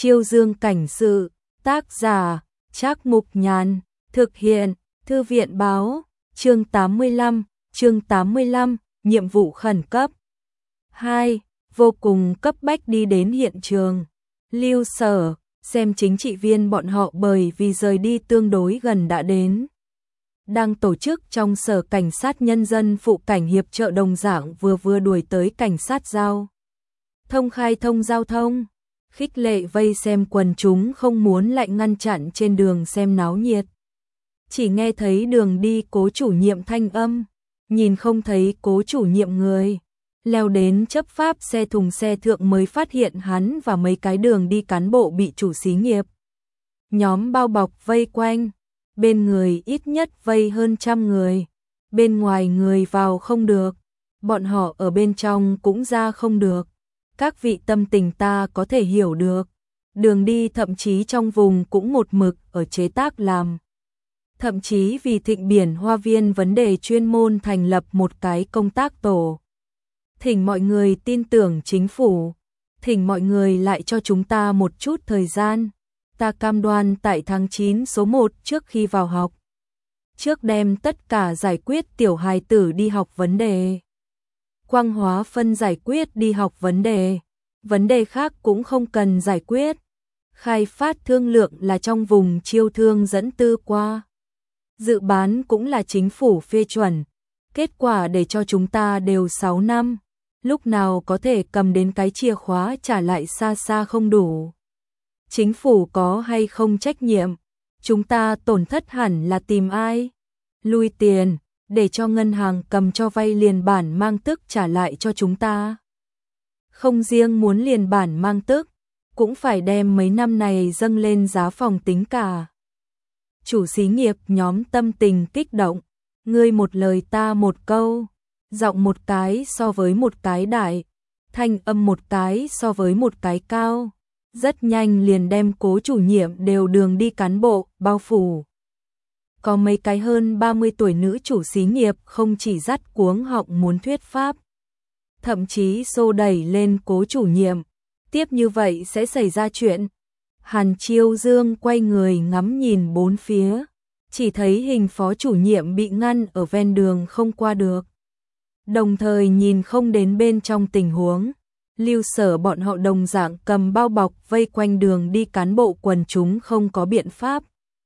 Chiêu Dương cảnh sự, tác giả, Trác Mục Nhàn, thực hiện, Thư viện báo, chương 85, nhiệm vụ khẩn cấp. 2. Vô cùng cấp bách đi đến hiện trường. Lưu Sở, xem chính trị viên bọn họ bởi vì rời đi tương đối gần đã đến. Đang tổ chức trong Sở Cảnh sát Nhân dân phụ cảnh hiệp trợ đồng dạng vừa đuổi tới cảnh sát giao thông khai thông giao thông, khích lệ vây xem quần chúng không muốn lại ngăn chặn trên đường xem náo nhiệt. Chỉ nghe thấy đường đi Cố chủ nhiệm thanh âm, nhìn không thấy Cố chủ nhiệm người, leo đến chấp pháp xe thùng xe thượng mới phát hiện hắn và mấy cái đường đi cán bộ bị chủ xí nghiệp nhóm bao bọc vây quanh, bên người ít nhất vây hơn 100 người, bên ngoài người vào không được, bọn họ ở bên trong cũng ra không được. Các vị tâm tình ta có thể hiểu được, đường đi thậm chí trong vùng cũng một mực ở chế tác làm. Thậm chí vì Thịnh Biển Hoa Viên vấn đề chuyên môn thành lập một cái công tác tổ. Thỉnh mọi người tin tưởng chính phủ, thỉnh mọi người lại cho chúng ta một chút thời gian. Ta cam đoan tại tháng 9 số 1 trước khi vào học, trước đem tất cả giải quyết tiểu hài tử đi học vấn đề. Quang hóa phân giải quyết đi học vấn đề khác cũng không cần giải quyết. Khai phát thương lượng là trong vùng chiêu thương dẫn tư qua. Dự bán cũng là chính phủ phê chuẩn. Kết quả để cho chúng ta đều 6 năm. Lúc nào có thể cầm đến cái chìa khóa trả lại xa xa không đủ. Chính phủ có hay không trách nhiệm? Chúng ta tổn thất hẳn là tìm ai? Lui tiền, để cho ngân hàng cầm cho vay liền bản mang tức trả lại cho chúng ta. Không riêng muốn liền bản mang tức, cũng phải đem mấy năm này dâng lên giá phòng tính cả. Chủ xí nghiệp nhóm tâm tình kích động, ngươi một lời ta một câu, giọng một cái so với một cái đại, thanh âm một cái so với một cái cao, rất nhanh liền đem Cố chủ nhiệm đều đường đi cán bộ bao phủ. Có mấy cái hơn 30 tuổi nữ chủ xí nghiệp không chỉ dắt cuống họng muốn thuyết pháp, thậm chí xô đẩy lên Cố chủ nhiệm, tiếp như vậy sẽ xảy ra chuyện. Hàn Chiêu Dương quay người ngắm nhìn bốn phía, chỉ thấy hình phó chủ nhiệm bị ngăn ở ven đường không qua được. Đồng thời nhìn không đến bên trong tình huống, Lưu Sở bọn họ đồng dạng cầm bao bọc vây quanh đường đi cán bộ quần chúng không có biện pháp.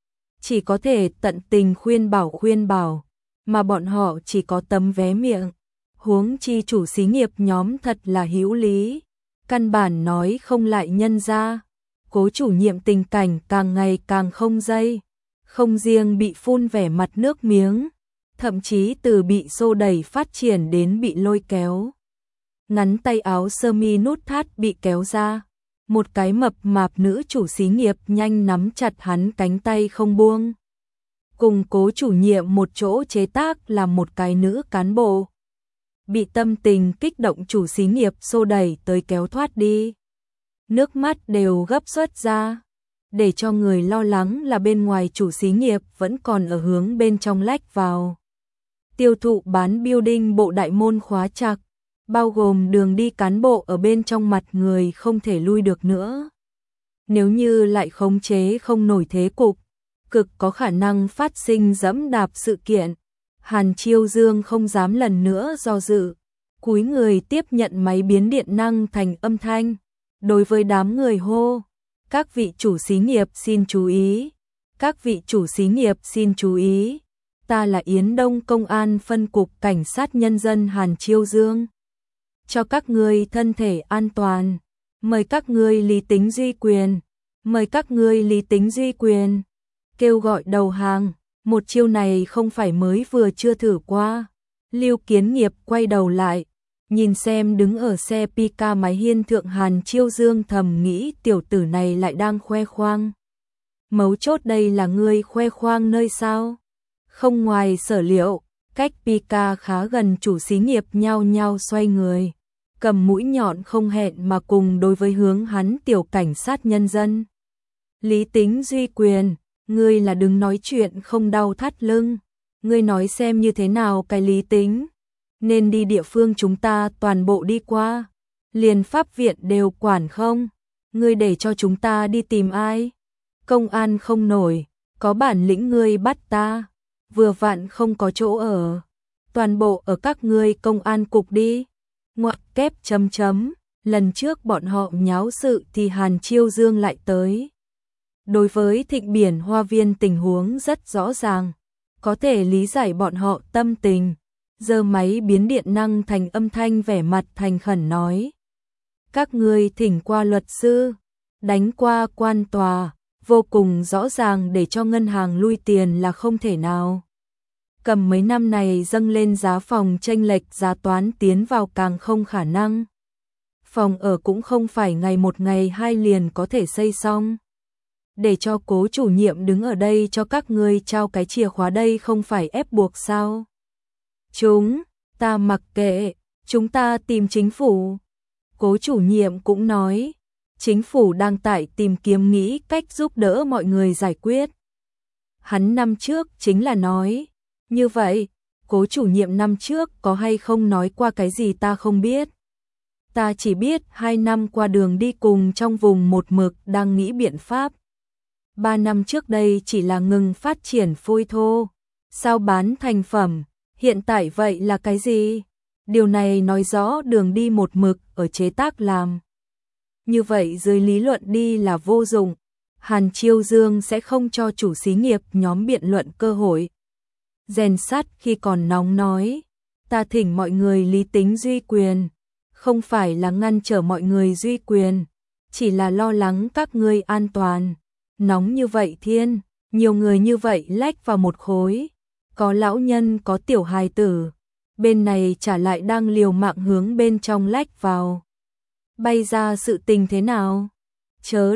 Chỉ có thể tận tình khuyên bảo, mà bọn họ chỉ có tấm vé miệng. Huống chi chủ xí nghiệp nhóm thật là hữu lý, căn bản nói không lại nhân ra. Cố chủ nhiệm tình cảnh càng ngày càng không dây, không riêng bị phun vẻ mặt nước miếng, thậm chí từ bị xô đẩy phát triển đến bị lôi kéo. Ngắn tay áo sơ mi nút thắt bị kéo ra, một cái mập mạp nữ chủ xí nghiệp nhanh nắm chặt hắn cánh tay không buông. Cùng Cố chủ nhiệm một chỗ chế tác là một cái nữ cán bộ. Bị tâm tình kích động chủ xí nghiệp xô đẩy tới kéo thoát đi. Nước mắt đều gấp xuất ra, để cho người lo lắng là bên ngoài chủ xí nghiệp vẫn còn ở hướng bên trong lách vào. Tiêu thụ bán building bộ đại môn khóa chặt, bao gồm đường đi cán bộ ở bên trong mặt người không thể lui được nữa. Nếu như lại khống chế không nổi thế cục, cực có khả năng phát sinh dẫm đạp sự kiện. Hàn Chiêu Dương không dám lần nữa do dự, cúi người tiếp nhận máy biến điện năng thành âm thanh. Đối với đám người hô, các vị chủ xí nghiệp xin chú ý, các vị chủ xí nghiệp xin chú ý, ta là Yến Đông Công an phân cục Cảnh sát Nhân dân Hàn Chiêu Dương. Cho các ngươi thân thể an toàn, mời các ngươi lý tính duy quyền, mời các ngươi lý tính duy quyền, kêu gọi đầu hàng, một chiêu này không phải mới vừa chưa thử qua. Lưu Kiến Nghiệp quay đầu lại, nhìn xem đứng ở xe Pika mái hiên thượng Hàn Chiêu Dương thầm nghĩ tiểu tử này lại đang khoe khoang. Mấu chốt đây là ngươi khoe khoang nơi sao? Không ngoài sở liệu, cách Pika khá gần chủ xí nghiệp nhao nhao xoay người, cầm mũi nhọn không hẹn mà cùng đối với hướng hắn tiểu cảnh sát nhân dân. Lý tính duy quyền, ngươi là đừng nói chuyện không đau thắt lưng, ngươi nói xem như thế nào cái lý tính. Nên đi địa phương chúng ta toàn bộ đi qua, liền pháp viện đều quản không? ngươi để cho chúng ta đi tìm ai? Công an không nổi, có bản lĩnh ngươi bắt ta, vừa vặn không có chỗ ở. Toàn bộ ở các ngươi công an cục đi. Ngoặc kép chấm chấm, lần trước bọn họ nháo sự thì Hàn Chiêu Dương lại tới. Đối với Thịnh Biển Hoa Viên tình huống rất rõ ràng, có thể lý giải bọn họ tâm tình. Giơ máy biến điện năng thành âm thanh vẻ mặt thành khẩn nói. Các ngươi thỉnh qua luật sư, đánh qua quan tòa, vô cùng rõ ràng để cho ngân hàng lui tiền là không thể nào. Cầm mấy năm này dâng lên giá phòng chênh lệch giá toán tiến vào càng không khả năng. Phòng ở cũng không phải ngày một ngày hai liền có thể xây xong. Để cho Cố chủ nhiệm đứng ở đây cho các ngươi trao cái chìa khóa đây không phải ép buộc sao? Ta mặc kệ, chúng ta tìm chính phủ. Cố chủ nhiệm cũng nói, chính phủ đang tại tìm kiếm nghĩ cách giúp đỡ mọi người giải quyết. Hắn năm trước chính là nói, như vậy, Cố chủ nhiệm năm trước có hay không nói qua cái gì ta không biết. Ta chỉ biết 2 năm qua đường đi cùng trong vùng một mực đang nghĩ biện pháp. 3 năm trước đây chỉ là ngừng phát triển phôi thô, sao bán thành phẩm, hiện tại vậy là cái gì? Điều này nói rõ đường đi một mực ở chế tác làm. Như vậy dưới lý luận đi là vô dụng, Hàn Chiêu Dương sẽ không cho chủ xí nghiệp nhóm biện luận cơ hội. Rèn sắt khi còn nóng nói, ta thỉnh mọi người lý tính duy quyền, không phải là ngăn trở mọi người duy quyền, chỉ là lo lắng các ngươi an toàn. Nóng như vậy thiên, nhiều người như vậy lách vào một khối, có lão nhân có tiểu hài tử, bên này trả lại đang liều mạng hướng bên trong lách vào. Bay ra sự tình thế nào? Chớ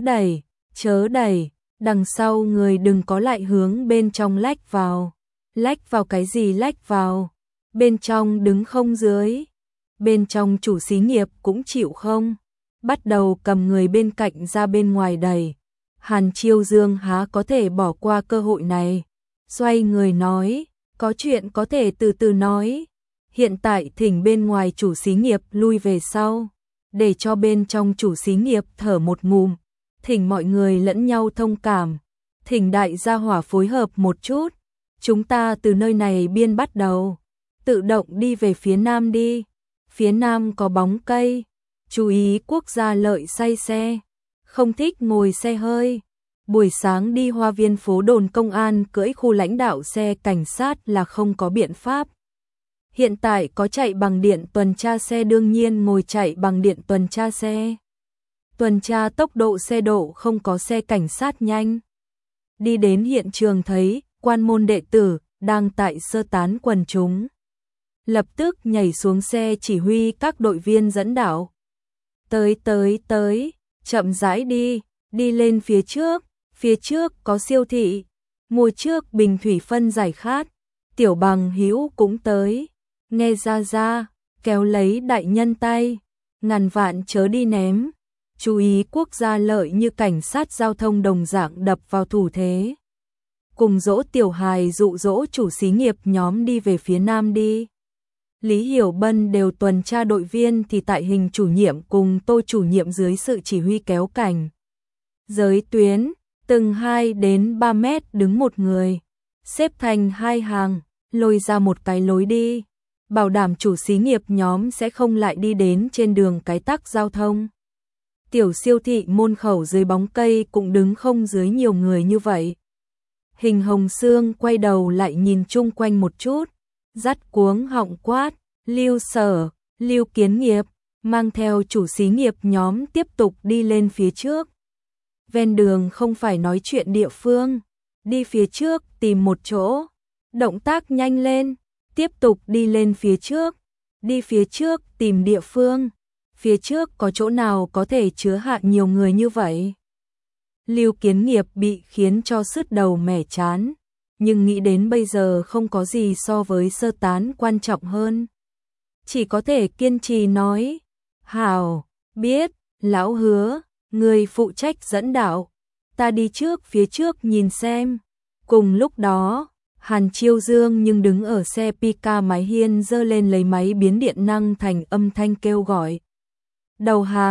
đẩy, đằng sau người đừng có lại hướng bên trong lách vào. Lách vào cái gì lách vào? Bên trong đứng không dưới. Bên trong chủ xí nghiệp cũng chịu không? Bắt đầu cầm người bên cạnh ra bên ngoài đẩy. Hàn Chiêu Dương há có thể bỏ qua cơ hội này. Xoay người nói, có chuyện có thể từ từ nói. Hiện tại thỉnh bên ngoài chủ xí nghiệp lui về sau, để cho bên trong chủ xí nghiệp thở một ngụm. Thỉnh mọi người lẫn nhau thông cảm, thỉnh đại gia hỏa phối hợp một chút. Chúng ta từ nơi này biên bắt đầu, tự động đi về phía nam đi. Phía nam có bóng cây, chú ý quốc gia lợi say xe, không thích ngồi xe hơi. Buổi sáng đi Hoa Viên phố đồn công an cưỡi khu lãnh đạo xe cảnh sát là không có biện pháp. Hiện tại có chạy bằng điện tuần tra xe đương nhiên ngồi chạy bằng điện tuần tra xe. Tuần tra tốc độ xe độ không có xe cảnh sát nhanh. Đi đến hiện trường thấy quan môn đệ tử đang tại sơ tán quần chúng. Lập tức nhảy xuống xe chỉ huy các đội viên dẫn đạo. Tới, chậm rãi đi lên phía trước có siêu thị, mua trước bình thủy phân giải khát. Tiểu Bằng Hữu cũng tới, nghe ra, kéo lấy đại nhân tay, ngàn vạn chớ đi ném. Chú ý quốc gia lợi như cảnh sát giao thông đồng dạng đập vào thủ thế. Cùng dỗ tiểu hài dụ dỗ chủ xí nghiệp nhóm đi về phía nam đi. Lý Hiểu Bân đều tuần tra đội viên thì tại Hình chủ nhiệm cùng Tô chủ nhiệm dưới sự chỉ huy kéo cảnh. Giới tuyến, từng 2 đến 3 mét đứng một người, xếp thành 2 hàng, lôi ra một cái lối đi, bảo đảm chủ xí nghiệp nhóm sẽ không lại đi đến trên đường cái tắc giao thông. Tiểu siêu thị môn khẩu dưới bóng cây cũng đứng không dưới nhiều người như vậy. Hình Hồng Sương quay đầu lại nhìn chung quanh một chút, dắt cuống họng quát, Lưu Sở, Lưu Kiến Nghiệp, mang theo chủ xí nghiệp nhóm tiếp tục đi lên phía trước. Ven đường không phải nói chuyện địa phương, đi phía trước tìm một chỗ, động tác nhanh lên, tiếp tục đi lên phía trước, đi phía trước tìm địa phương, phía trước có chỗ nào có thể chứa hạ nhiều người như vậy. Lưu Kiến Nghiệp bị khiến cho sứt đầu mẻ chán, nhưng nghĩ đến bây giờ không có gì so với sơ tán quan trọng hơn. Chỉ có thể kiên trì nói, hảo, biết, lão Hứa, người phụ trách dẫn đạo, ta đi trước phía trước nhìn xem. Cùng lúc đó, Hàn Chiêu Dương nhưng đứng ở xe Pika mái hiên giơ lên lấy máy biến điện năng thành âm thanh kêu gọi. Đầu hàng,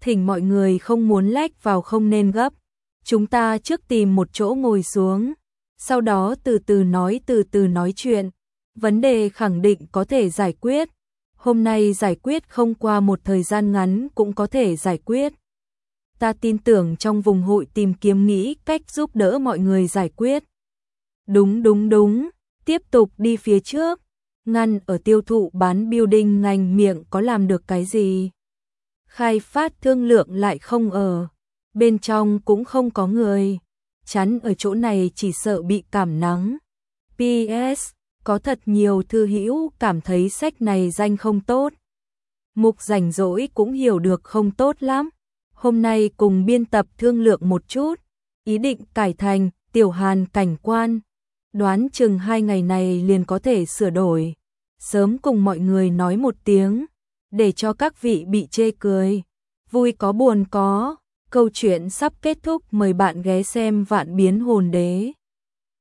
thỉnh mọi người không muốn lách vào không nên gấp. Chúng ta trước tìm một chỗ ngồi xuống, sau đó từ từ nói chuyện. Vấn đề khẳng định có thể giải quyết. Hôm nay giải quyết không qua một thời gian ngắn cũng có thể giải quyết. Ta tin tưởng trong vùng hội tìm kiếm nghĩ cách giúp đỡ mọi người giải quyết. Đúng, tiếp tục đi phía trước. Ngăn ở tiêu thụ bán building ngành miệng có làm được cái gì? Khai phát thương lượng lại không ở. Bên trong cũng không có người. Chắn ở chỗ này chỉ sợ bị cảm nắng. PS, có thật nhiều thư hữu cảm thấy sách này danh không tốt. Mục rảnh rỗi cũng hiểu được không tốt lắm. Hôm nay cùng biên tập thương lượng một chút. Ý định cải thành Tiểu Hàn cảnh quan. Đoán chừng 2 ngày này liền có thể sửa đổi. Sớm cùng mọi người nói một tiếng. Để cho các vị bị chê cười. Vui có buồn có. Câu chuyện sắp kết thúc, mời bạn ghé xem Vạn Biến Hồn Đế.